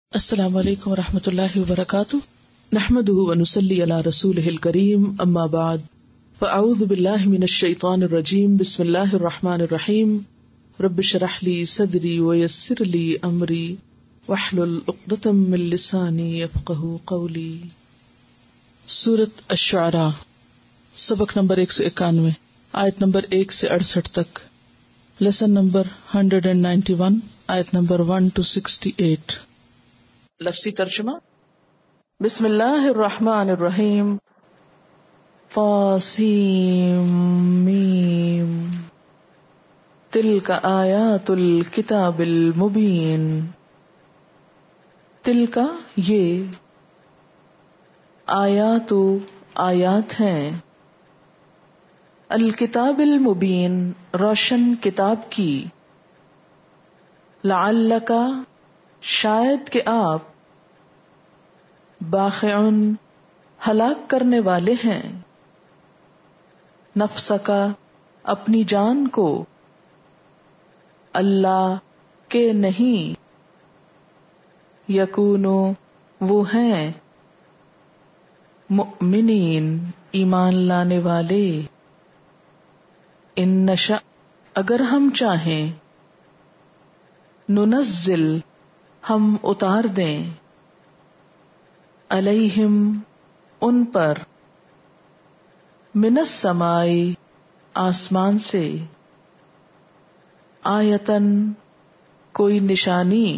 السلام علیکم ورحمۃ اللہ وبرکاتہ، نحمده ونصلی علی رسولہ الکریم، اما بعد فاعوذ باللہ من الشیطان الرجیم، بسم اللہ الرحمن الرحیم، رب اشرح لی صدری ویسر لی امری واحلل عقدۃ من لسانی یفقهوا قولی۔ سورۃ الشعراء، سبق نمبر 191، آیت نمبر 1 سے 68 تک، لیسن نمبر 191، آیت نمبر 1 to 68۔ لفظی ترجمہ، بسم اللہ الرحمن الرحیم، طاسیم میم، تلک آیات الکتاب المبین، تلک یہ، آیات ہیں، الکتاب المبین روشن کتاب کی، لعلک شاید کہ آپ، باخعن ہلاک کرنے والے ہیں، نفسک اپنی جان کو، اللہ کہ نہیں، یکونو وہ ہیں، مؤمنین ایمان لانے والے، ان نشأ اگر ہم چاہیں، ننزل ہم اتار دیں، علیہم ان پر، من السماء آسمان سے، آیتن کوئی نشانی،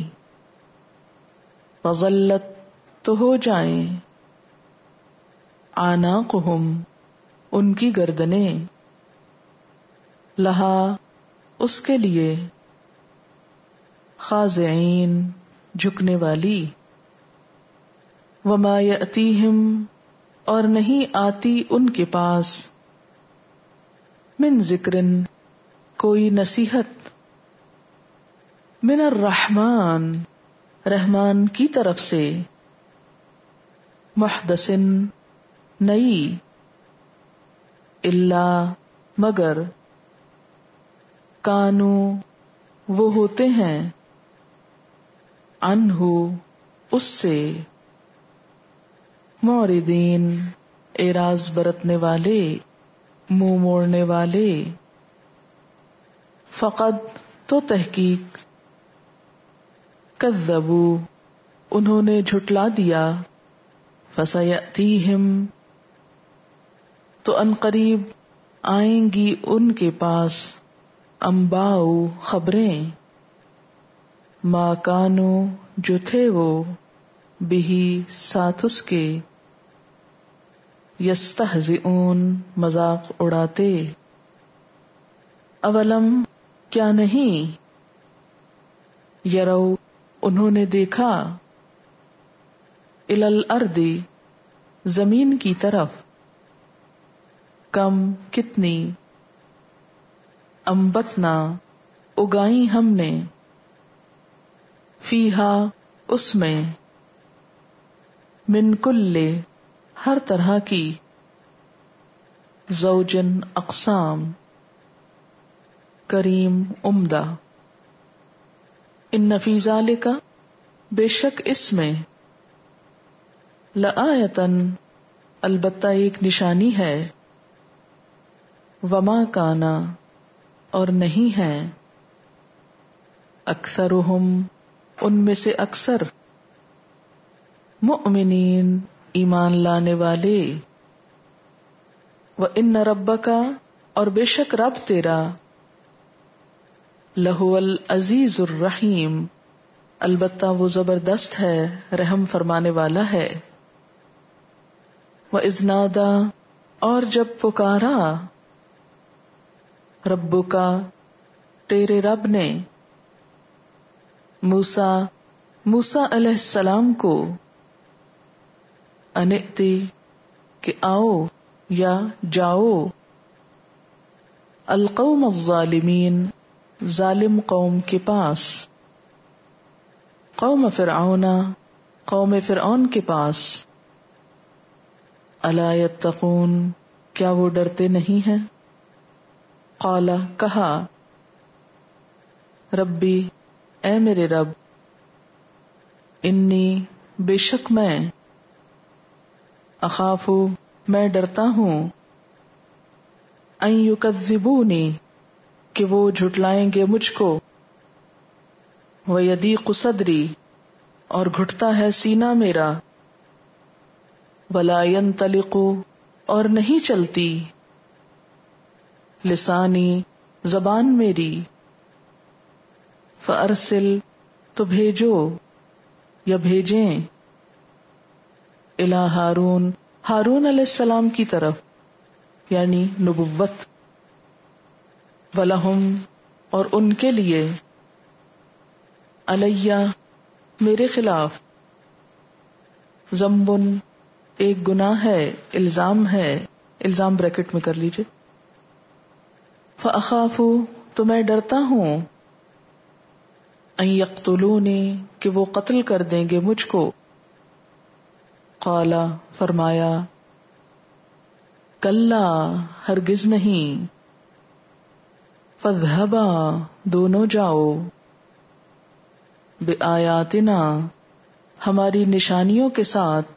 فظلت تو ہو جائیں، اعناقہم ان کی گردنیں، لہا اس کے لیے، خاضعین جھکنے والی، وما یأتیہم اور نہیں آتی ان کے پاس، من ذکرن کوئی نصیحت، من الرحمن رحمان کی طرف سے، محدثن نئی، الا مگر، کانو وہ ہوتے ہیں، عنہ اس سے، معرضین اعراض برتنے والے، منہ موڑنے والے، فقد تو تحقیق، کذبوا انہوں نے جھٹلا دیا، فسیأتیہم تو ان قریب آئیں گی ان کے پاس، انباء خبریں، ما کانو جو تھے وہ، بہی ساتھ اس کے، یستہزئون مذاق اڑاتے، اولم کیا نہیں، یرو انہوں نے دیکھا، الی الارض زمین کی طرف، کم کتنی، انبتنا اگائیں ہم نے، فیہا اس میں، من کل ہر طرح کی، زوجن اقسام، کریم عمدہ، ان فی ذالک بے شک اس میں، لآیۃً البتہ ایک نشانی ہے، وما کانا اور نہیں ہے، اکثرہم ان میں سے اکثر، مؤمنین ایمان لانے والے، وَإِنَّ رَبَّكَ اور بے شک رب تیرا، لَهُوَ الْعَزِيزُ الرَّحِيمُ البتہ وہ زبردست ہے، رحم فرمانے والا ہے، وَإِذْ نَادَى اور جب پکارا، رَبُّكَ تیرے رب نے، موسیٰ علیہ السلام کو، ان ائتی کہ آؤ یا جاؤ، القوم الظالمین ظالم قوم کے پاس، قوم فرعون کے پاس، الا یتقون کیا وہ ڈرتے نہیں ہیں، قال کہا، ربی اے میرے رب، انی بے شک میں، اخاف میں ڈرتا ہوں، ان یکذبونی کہ وہ جھٹلائیں گے مجھ کو، ویضیق صدری اور گھٹتا ہے سینہ میرا، ولا ینطلق اور نہیں چلتی، لسانی زبان میری، فارسل تو بھیجو یا بھیجیں، الی ہارون ہارون علیہ السلام کی طرف، یعنی نبوت، ولہم اور ان کے لیے، علیہ میرے خلاف، ذنب ایک گناہ ہے، الزام بریکٹ میں کر لیجئے، فاخاف تو میں ڈرتا ہوں، ان یقتلونی کہ وہ قتل کر دیں گے مجھ کو، قال فرمایا، کلا ہرگز نہیں، فاذھبا دونوں جاؤ، بآیاتنا ہماری نشانیوں کے ساتھ،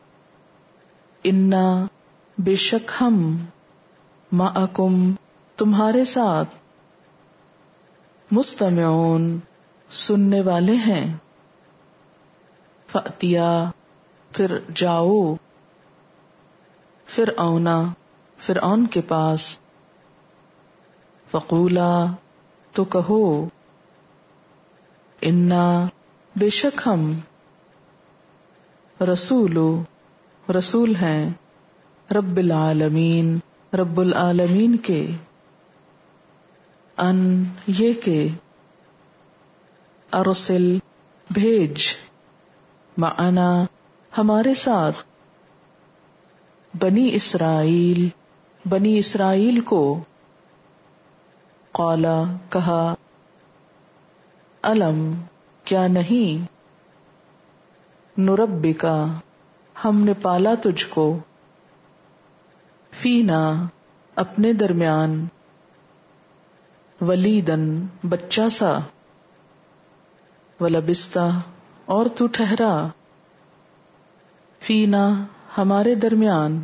انا بے شک ہم، معکم تمہارے ساتھ، مستمعون سننے والے ہیں، فأتیا پھر جاؤ، فرعون کے پاس، فقولا تو کہو، انا بے شک ہم، رسول ہیں، رب العالمین کے، ان یہ کہ، ارسل بھیج، معنا ہمارے ساتھ، بنی اسرائیل کو، قال کہا، الم کیا نہیں، نربکا ہم نے پالا تجھ کو، فینا اپنے درمیان، ولیدن بچہ سا، ولبستا اور تو ٹھہرا، فینا ہمارے درمیان،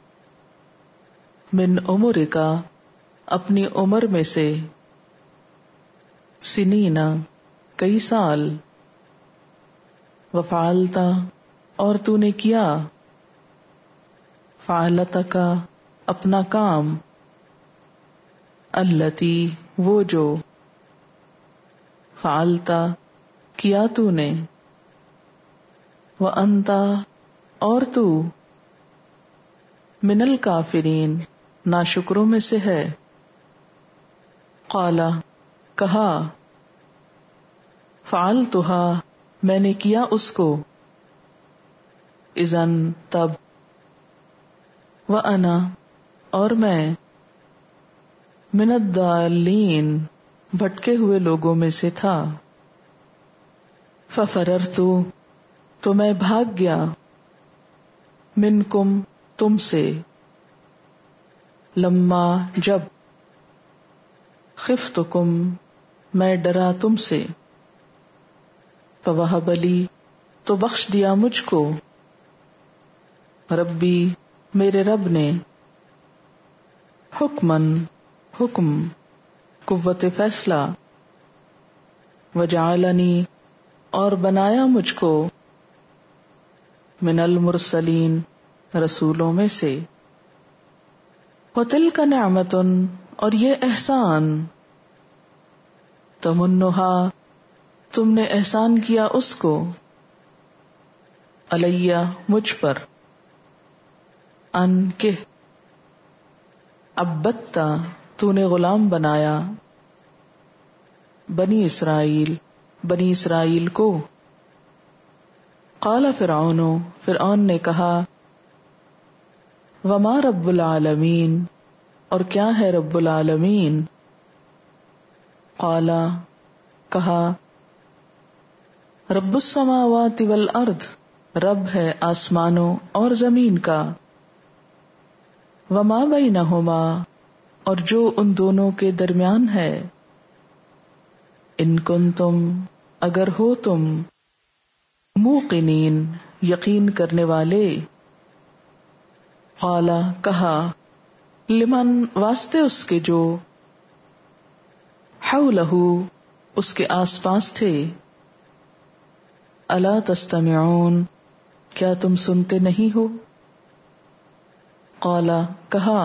من عمرکا اپنی عمر میں سے، سنینا کئی سال، وفعلتا اور تو نے کیا، فعلتکا اپنا کام، التی وہ جو، فعلتا کیا تو نے، وانتا اور تو، من الکافرین ناشکروں میں سے ہے، قال کہا، فعلتها میں نے کیا اس کو، اذن تب، وانا اور میں، من الضالین بھٹکے ہوئے لوگوں میں سے تھا، ففررت تو میں بھاگ گیا، منکم تم سے، لما جب، خفتکم میں ڈرا تم سے، فوہب لی تو بخش دیا مجھ کو، ربی میرے رب نے، حکمن حکم، قوت فیصلہ، وجعلنی اور بنایا مجھ کو، من المرسلین رسولوں میں سے، وتلک نعمت اور یہ احسان، تمنہا تم نے احسان کیا اس کو، علیہ مجھ پر، ان کہ، عبدتا تو نے غلام بنایا، بنی اسرائیل کو، قال فرعون نے کہا، وما رب العالمین اور کیا ہے رب العالمین، قال کہا، رب السماوات والارض رب ہے آسمانوں اور زمین کا، وما بینہما اور جو ان دونوں کے درمیان ہے، ان کنتم اگر ہو تم، موقنین یقین کرنے والے. قال کہا لمن واسطے اس کے جو حولہ اس کے آس پاس تھے. الا تستمعون کیا تم سنتے نہیں ہو؟ قال کہا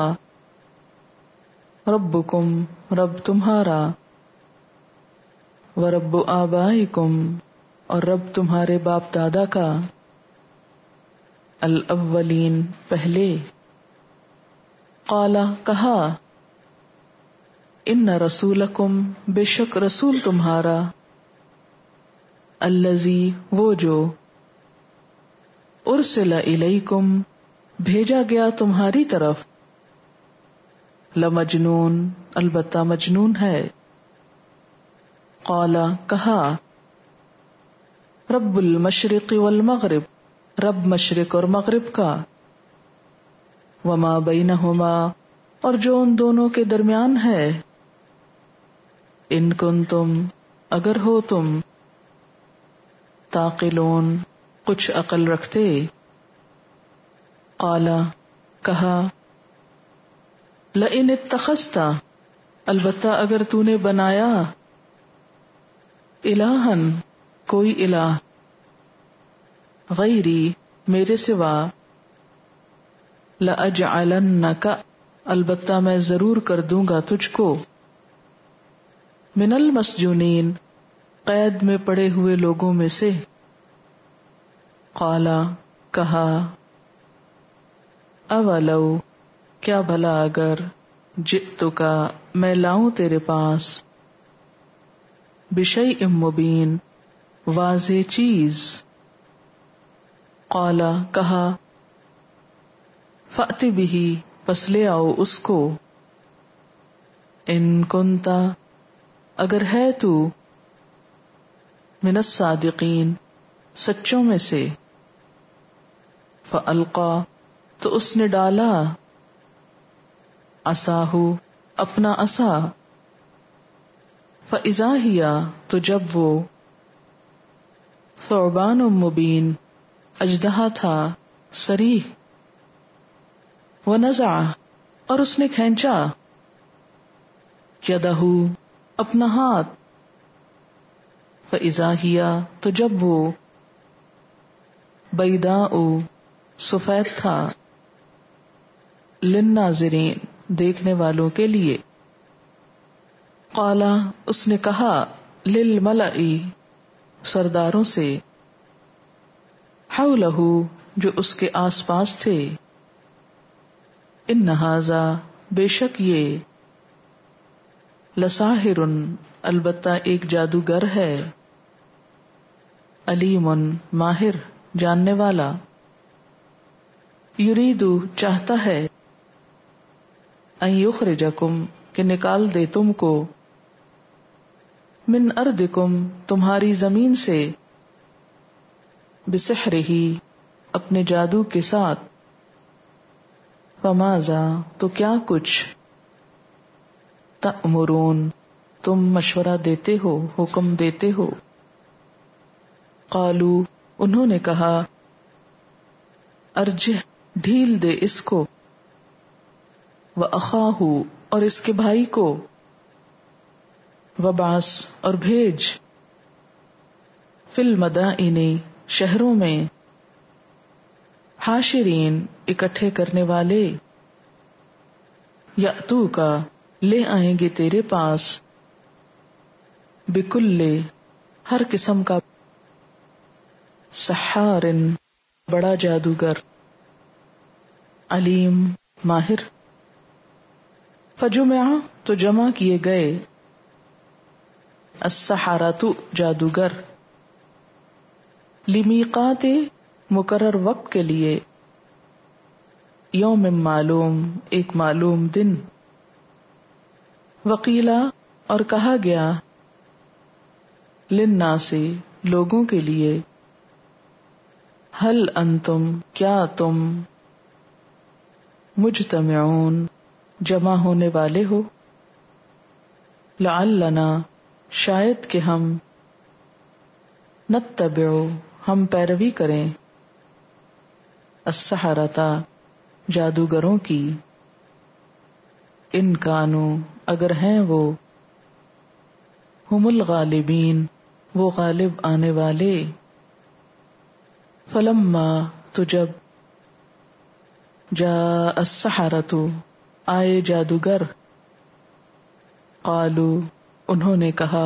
ربکم رب تمہارا، ورب آبائکم اور رب تمہارے باپ دادا کا، الاولین پہلے. قال کہا ان رسولکم بے شک رسول تمہارا، الذی وہ جو، ارسل الیکم بھیجا گیا تمہاری طرف، لمجنون البتہ مجنون ہے. قال کہا رب المشرق والمغرب رب مشرق اور مغرب کا، وما بینہما اور جو ان دونوں کے درمیان ہے، ان کنتم اگر ہو تم، تعقلون کچھ عقل رکھتے. قال کہا لئن اتخذت البتہ اگر تو نے بنایا، الہن کوئی الہ، غیری میرے سوا، لأجعلنک البتہ میں ضرور کر دوں گا تجھ کو، من المسجونین قید میں پڑے ہوئے لوگوں میں سے. قال کہا اولو کیا بھلا اگر، جئتک میں لاؤں تیرے پاس، بشیء مبین واضح چیز. قال کہا فأت بہ پس لے آؤ اس کو، ان کنت اگر ہے تو، من الصادقین سچوں میں سے. فألقى تو اس نے ڈالا، عصاہ اپنا عصا، فإذا ہی تو جب وہ، ثعبان مبین اژدہا تھا صریح، ونزع اور اس نے کھینچا، یدہ اپنا ہاتھ، فإذا ہی تو جب وہ، بیضاء سفید تھا، للناظرین دیکھنے والوں کے لیے. قال اس نے کہا للملأ سرداروں سے، حولہ جو اس کے آس پاس تھے، ان ھذا بے شک یہ، لساحر البتہ ایک جادوگر ہے، علیم ماہر جاننے والا، یرید چاہتا ہے، ان یخرجکم کہ نکال دے تم کو، من ارضکم تمہاری زمین سے، بسحرہ اپنے جادو کے ساتھ. فماذا تو کیا کچھ، تأمرون تم مشورہ دیتے ہو، حکم دیتے ہو. قالو انہوں نے کہا، ارجہ ڈھیل دے اس کو، وأخاہ اور اس کے بھائی کو، وبعث اور بھیج، فی المدائن شہروں میں، حاشرین اکٹھے کرنے والے، یأتوک لے آئیں گے تیرے پاس، بکل ہر قسم کا، سحار بڑا جادوگر، علیم ماہر. فجمع تو جمع کیے گئے، السحرۃ جادوگر، لمیقات مقرر وقت کے لیے، یوم معلوم ایک معلوم دن. وقیلا اور کہا گیا، للناس لوگوں کے لیے، هل انتم کیا تم، مجتمعون جمع ہونے والے ہو، لعلنا شاید کہ ہم، نتبع ہم پیروی کریں السحرۃ جادوگروں کی، ان کانوا اگر ہیں وہ، ہم الغالبین وہ غالب آنے والے، فلما تو جب، جاء السحرۃ آئے جادوگر، قالوا انہوں نے کہا،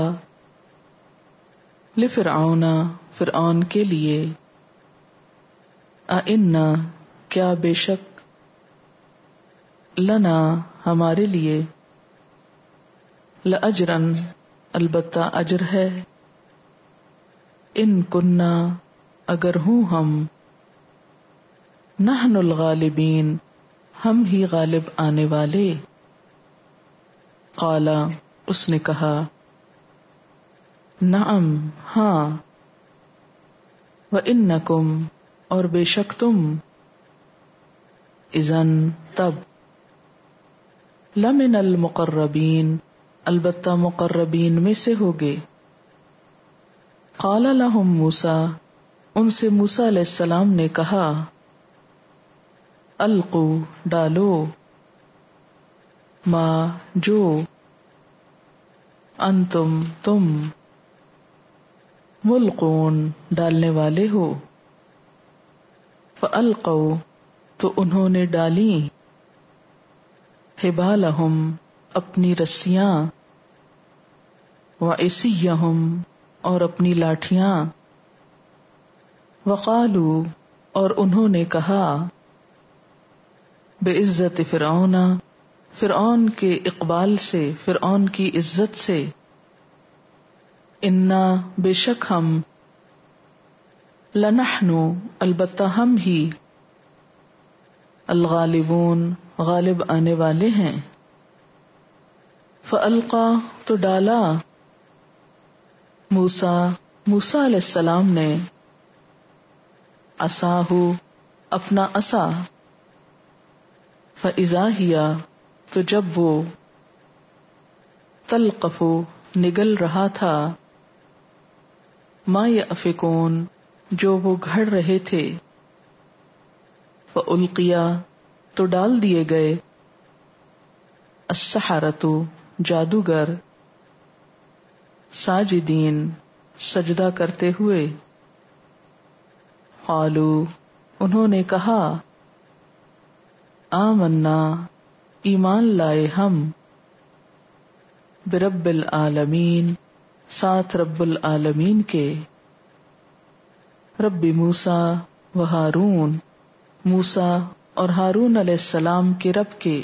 لفرعون فرعون کے لیے، اِنَّا کیا بے شک، لنا ہمارے لیے، لأجرن البتہ اجر ہے، ان کننا اگر ہوں ہم، نحن الغالبین ہم ہی غالب آنے والے، قال اس نے کہا، نعم ہاں، وانکم اور بے شک تم، اذن تب، لمن المقربین البتہ مقربین میں سے ہوگے، قال لهم موسیٰ ان سے موسیٰ علیہ السلام نے کہا، القوا ڈالو، ما جو، انتم تم، ملقون ڈالنے والے ہو، فالقوا تو انہوں نے ڈالی، حبالہم اپنی رسیاں، وعصیہم اور اپنی لاٹھیاں، وقالوا اور انہوں نے کہا، بعزت فرعون فرعون کے اقبال سے، فرعون کی عزت سے، انا بے شک ہم، لنحن البتہ ہم ہی، الغالبون غالب آنے والے ہیں، فالقا تو ڈالا، موسیٰ علیہ السلام نے، عصاہ اپنا عصا، فاذا ہی تو جب وہ، تلقف نگل رہا تھا، ما یأفکون جو وہ گھڑ رہے تھے، فالقی تو ڈال دیے گئے، السحرۃ جادوگر، ساجدین سجدہ کرتے ہوئے، قالوا انہوں نے کہا، آمنا ایمان لائے ہم، برب العالمین ساتھ رب العالمین کے، رب موسیٰ و ہارون موسیٰ اور ہارون علیہ السلام کے رب کے،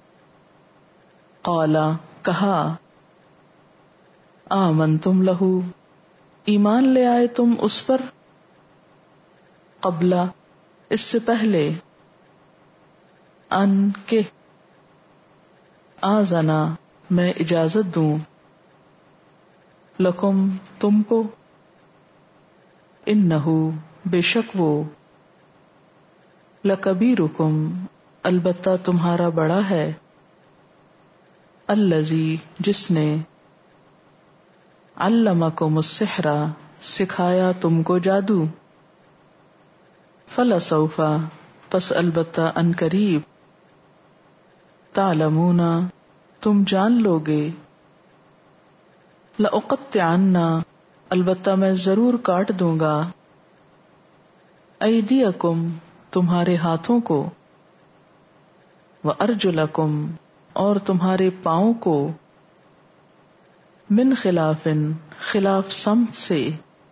قالا کہا، آمنتم لہو ایمان لے آئے تم اس پر، قبل اس سے پہلے، ان کے، آذنا میں اجازت دوں، لکم تم کو، انہو بے شک وہ، لکبیرکم البتہ تمہارا بڑا ہے، الذی جس نے، علمکم السحر سکھایا تم کو جادو، فلسوف پس البتہ ان قریب، تعلمون تم جان لوگے، لأقطعن البتہ میں ضرور کاٹ دوں گا، ایدیکم تمہارے ہاتھوں کو، وارجلکم اور تمہارے پاؤں کو، من خلاف خلاف سمت سے،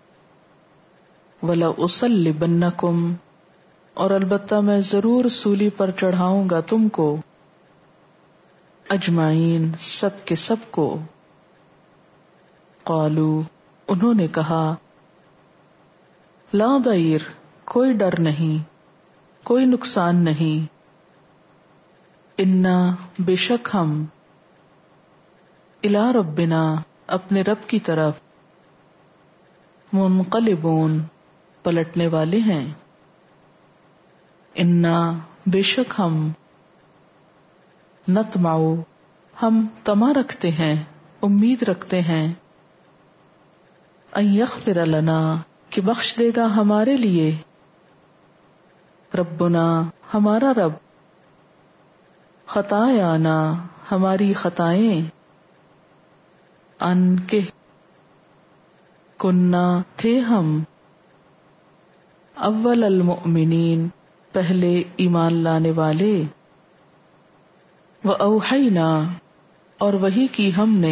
ولأصلبنکم اور البتہ میں ضرور سولی پر چڑھاؤں گا تم کو، اجمعین سب کے سب کو، قالوا انہوں نے کہا، لا ضیر کوئی ڈر نہیں، کوئی نقصان نہیں، انا بے شک ہم، الی ربنا اپنے رب کی طرف، منقلبون پلٹنے والے ہیں، انا بے شک ہم، نطمع ہم طمع رکھتے ہیں، امید رکھتے ہیں، ان یغفر لنا کہ بخش دے گا ہمارے لیے ربنا ہمارا رب خطایانا ہماری خطائیں ان کے کننا تھے ہم اول المؤمنین پہلے ایمان لانے والے وأوحینا اور وحی کی ہم نے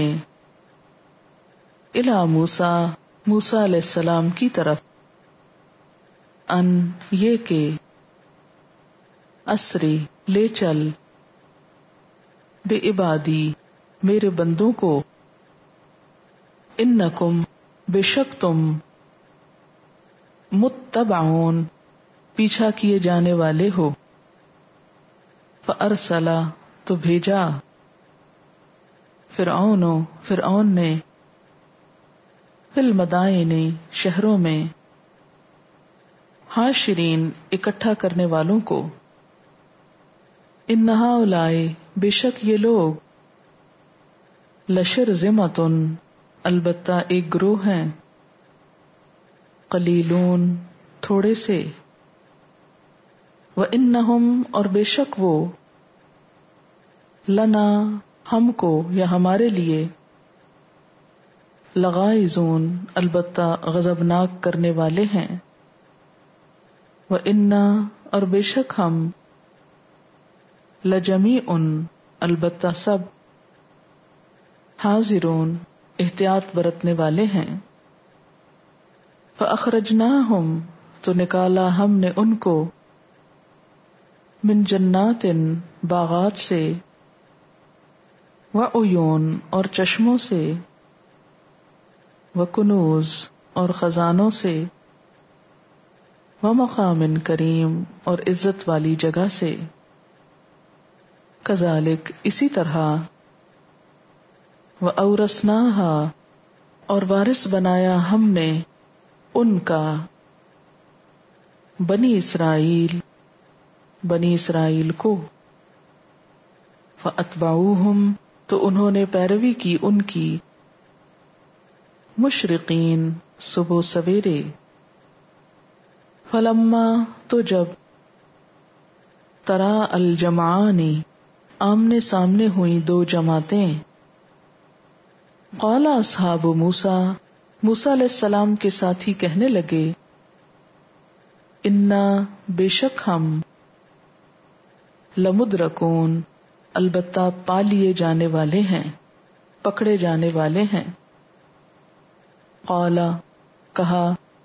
الی موسیٰ موسیٰ علیہ السلام کی طرف ان یہ کہ اسری لے چل بے عبادی میرے بندوں کو انکم بے شک تم متبعون پیچھا کیے جانے والے ہو فارسلا تو بھیجا فرعون نے فی المدائن شہروں میں حاشرین اکٹھا کرنے والوں کو ان ہؤلاء بے شک یہ لوگ لشرذمۃ البتہ ایک گروہ ہیں قلیلون تھوڑے سے وانہم اور بے شک وہ لنا ہم کو یا ہمارے لیے لغائظون البتہ غضبناک کرنے والے ہیں وَإِنَّا اور بے شک ہم لَجَمِيعٌ البتہ سب حاضرون احتیاط برتنے والے ہیں فَأَخْرَجْنَاهُمْ تو نکالا ہم نے ان کو من جنات باغات سے وعیون اور چشموں سے وکنوز اور خزانوں سے ومقام کریم اور عزت والی جگہ سے کذالک اسی طرح وَأَوْرَثْنَاهَا اور وارث بنایا ہم نے ان کا بنی اسرائیل کو فَأَتْبَعُوهُمْ تو انہوں نے پیروی کی ان کی مشرقین صبح سویرے فلما تو جب ترا الجمعان آمنے سامنے ہوئی دو جماعتیں قال اصحاب موسیٰ موسیٰ علیہ السلام کے ساتھی کہنے لگے انا بے شک ہم لمدرکون البتہ پا لیے جانے والے ہیں پکڑے جانے والے ہیں قال کہا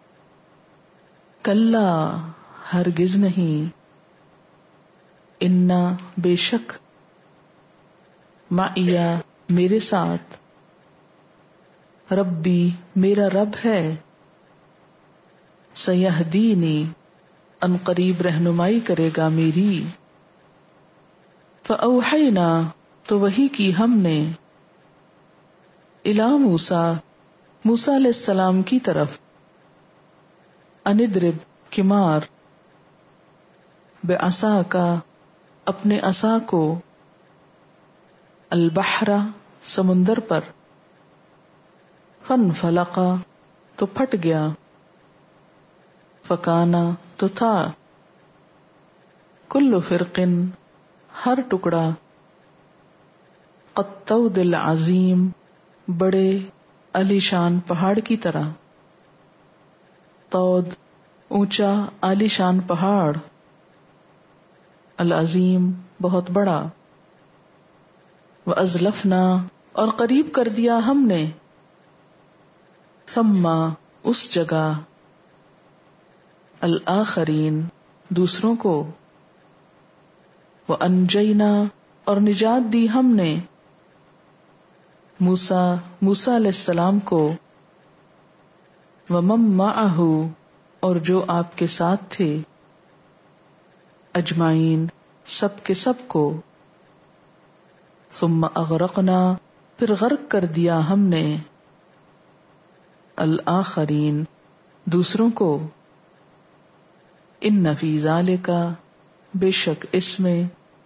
کلا ہرگز نہیں انا بے شک معیا میرے ساتھ ربی میرا رب ہے سیہدینی ان قریب رہنمائی کرے گا میری فأوحینا تو وحی کی ہم نے الی موسیٰ موسیٰ علیہ السلام کی طرف اندرب کمار بعصاک اپنے عصا کو البحر سمندر پر فانفلق تو پھٹ گیا فکانا تو تھا کل فرق ہر ٹکڑا قطود العظیم بڑے علی شان پہاڑ کی طرح طود اونچا عالی شان پہاڑ العظیم بہت بڑا وازلفنا اور قریب کر دیا ہم نے ثم اس جگہ الآخرین دوسروں کو وانجینا اور نجات دی ہم نے موسیٰ علیہ السلام کو ومن معہ اور جو آپ کے ساتھ تھے اجمعین سب کے سب کو ثم اغرقنا پھر غرق کر دیا ہم نے الآخرین دوسروں کو ان فی ذالک بے شک اس میں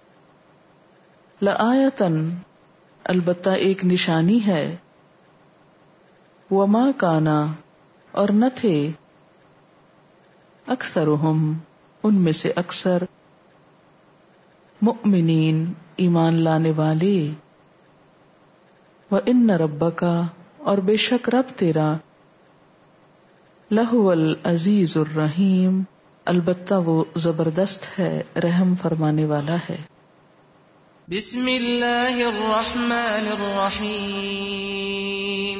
لآیتن البتہ ایک نشانی ہے وما کانا اور نہ تھے اکثرهم ان میں سے اکثر، مؤمنین ایمان لانے والے، وَإِنَّ رَبَّكَ اور بے شک رب تیرا، لَهُوَ الْعَزِيزُ الرَّحِيمُ البتہ وہ زبردست ہے، رحم فرمانے والا ہے۔ بسم اللہ الرحمن الرحیم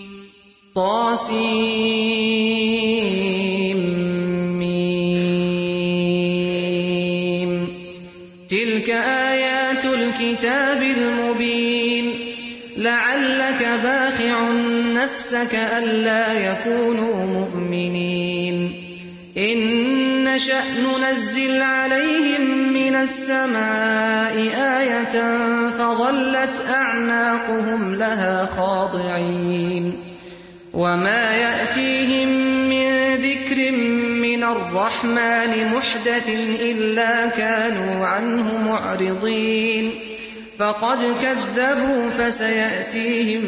طاسیم تلك آیات الكتاب المبین لعلك باخع نفسك ألا يكونوا مؤمنين إن نشأ ننزل عليهم من السماء آية فظلت أعناقهم لها خاضعين وما يأتيهم من ذكر من الرحمن محدث إلا كانوا عنه معرضين فقد كذبوا فسيأتيهم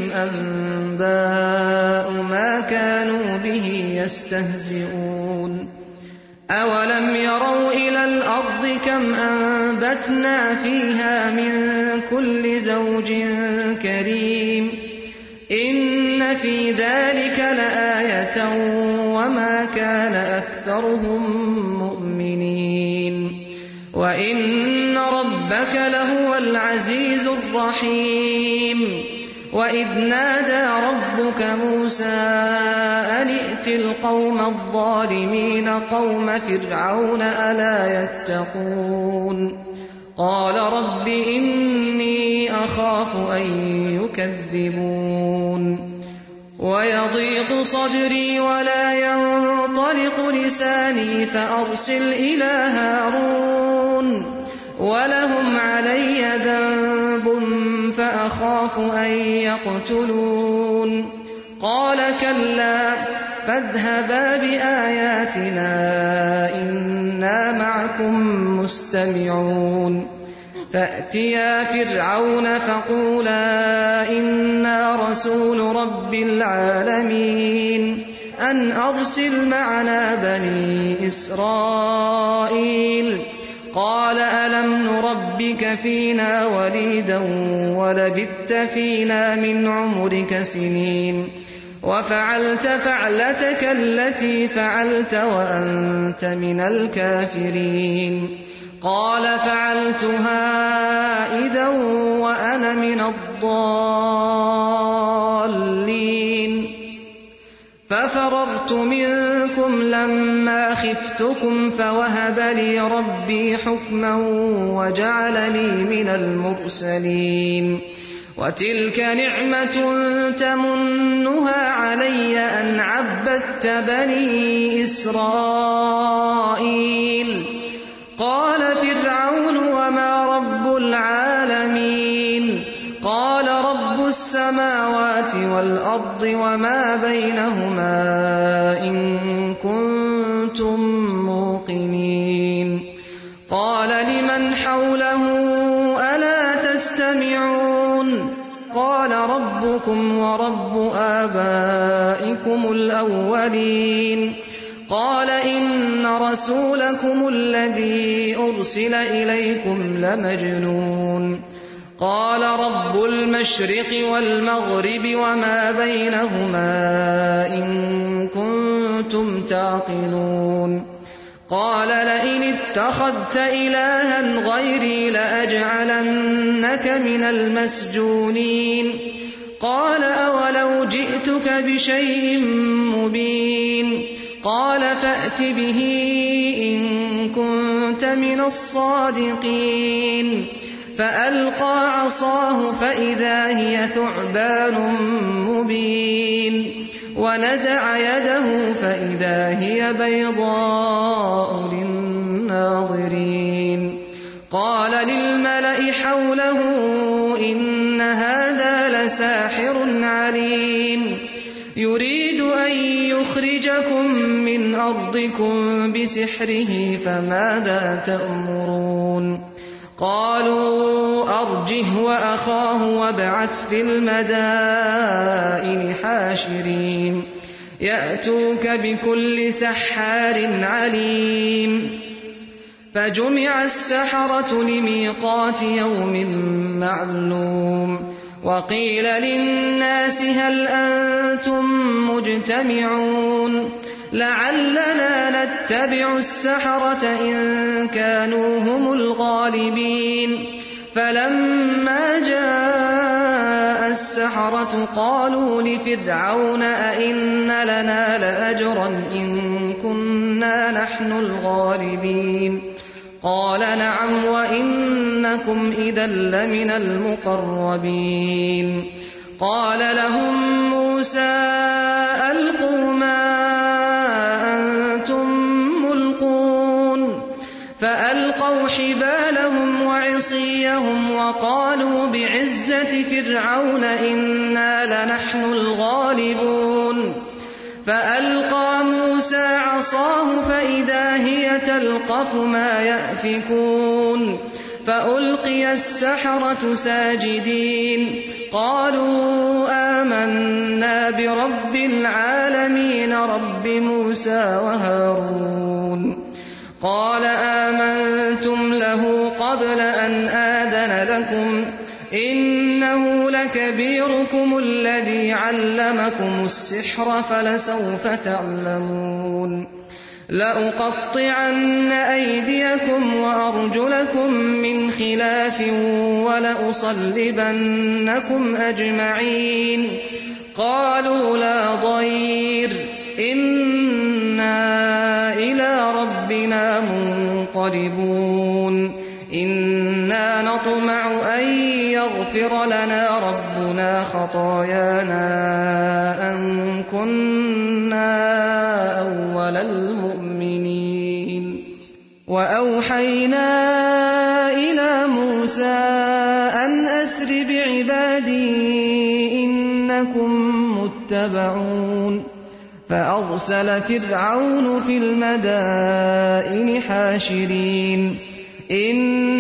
أنباء ما كانوا به يستهزئون أولم يروا إلى الأرض كم أنبتنا فيها من كل زوج كريم إن في ذلك لآية وما كان أكثرهم مؤمنين وَإِنَّ رَبَّكَ لَهُوَ الْعَزِيزُ الرَّحِيمُ وَإِذْ نَادَى رَبُّكَ مُوسَىٰ أَنِ ائْتِ الْقَوْمَ الظَّالِمِينَ قَوْمَ فِرْعَوْنَ أَلَا يَتَّقُونَ قَالَ رَبِّ إِنِّي أَخَافُ أَن يُكَذِّبُونِ وَيَضِيقُ صَدْرِي وَلَا يَنطَلِقُ لِسَانِي فَأَرْسِلْ إِلَىٰ هَارُونَ وَلَهُمْ عَلَيَّ ذَنبٌ فَأَخَافُ أَن يَقْتُلُونِ قَالَ كَلَّا فَاذْهَبَا بِآيَاتِنَا إِنَّا مَعَكُمْ مُسْتَمِعُونَ فَأْتِيَا فِرْعَوْنَ فَقُولَا إِنَّا رَسُولُ رَبِّ الْعَالَمِينَ أَنْ أَرْسِلْ مَعَنَا بَنِي إِسْرَائِيلَ قَالَ أَلَمْ نُرَبِّكَ فِينَا وَلِيدًا وَلَبِثْتَ فِينَا مِنْ عُمُرِكَ سِنِينَ وَفَعَلْتَ فَعْلَتَكَ الَّتِي فَعَلْتَ وَأَنْتَ مِنَ الْكَافِرِينَ قال فعلتها إذا وأنا من الضالين ففررت منكم لما خفتكم فوهب لي ربي حكما وجعلني من المرسلين وتلك نعمة تمنها علي أن عبدت بني إسرائيل قال فرعون وما رب العالمين قال رب السماوات والأرض وما بينهما إن كنتم موقنين قال لمن حوله ألا تستمعون قال ربكم ورب آبائكم الأولين قال إن رسولكم الذي أرسل إليكم لمجنون قال رب المشرق والمغرب وما بينهما إن كنتم تعقلون قال لئن اتخذت إلها غيري لأجعلنك من المسجونين قال أولو جئتك بشيء مبين قال فأت به إن كنت من الصادقين فألقى عصاه فإذا هي ثعبان مبين ونزع يده فإذا هي بيضاء للناظرين قال للملأ حوله إن هذا لساحر عليم يريد أن يخرجكم من أرضكم بسحره فماذا تأمرون قالوا أرجه وأخاه وابعث في المدائن حاشرين يأتوك بكل سحار عليم فجمع السحرة لميقات يوم معلوم وقيل للناس هل أنتم مجتمعون لعلنا نتبع السحرة إن كانوا هم الغالبين فلما جاء السحرة قالوا لفرعون أئن لنا لأجرا إن كنا نحن الغالبين قال نعم وإنكم إذا لمن المقربين قال لهم موسى ألقوا ما أنتم ملقون فألقوا حبالهم وعصيهم وقالوا بعزة فرعون إنا لنحن الغالبون فألقى موسى عصاه فإذا هي تلقف ما يأفكون فألقي السحرة ساجدين قالوا آمنا برب العالمين رب موسى وهارون قال آمنتم له قبل أن آذن لكم إنه لكبيركم الذي علمكم السحر فلسوف تعلمون لأقطعن أيديكم وأرجلكم من خلاف ولأصلبنكم أجمعين قالوا لا ضير إنا إلى ربنا منقلبون إنا نطمع أن يغفر لنا ربنا خطايانا أن كنا أول المؤمنين وأوحينا إلى موسى أن أسر بعبادي إنكم متبعون فأرسل فرعون في المدائن حاشرين إن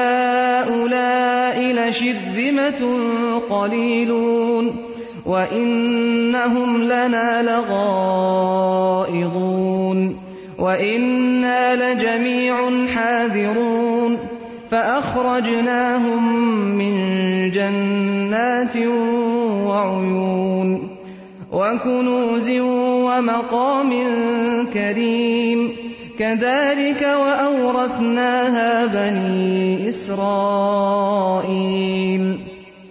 هؤلاء لشرذمة قليلون وإنهم لنا لغائظون وإنا لجميع حاذرون فأخرجناهم من جنات وعيون وكنوز ومقام كريم كذلك وأورثناها بني إسرائيل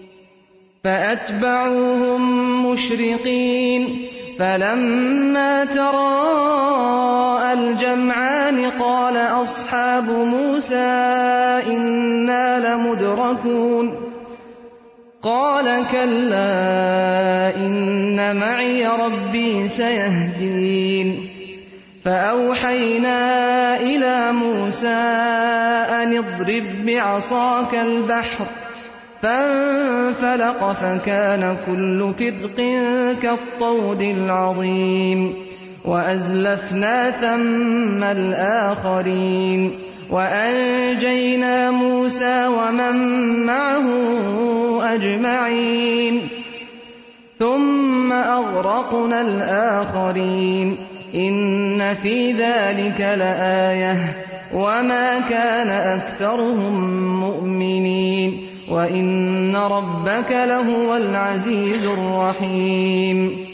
فأتبعوهم مشرقين فلما تراءى الجمعان قال أصحاب موسى إنا لمدركون قال كلا إن معي ربي سيهدين فأوحينا إلى موسى أن اضرب بعصاك البحر فانفلق فكان كل فرق كالطود العظيم وأزلفنا ثم الآخرين وأنجينا موسى ومن معه أجمعين ثم أغرقنا الآخرين إن في ذلك لآية وما كان أكثرهم مؤمنين وإن ربك لهو العزيز الرحيم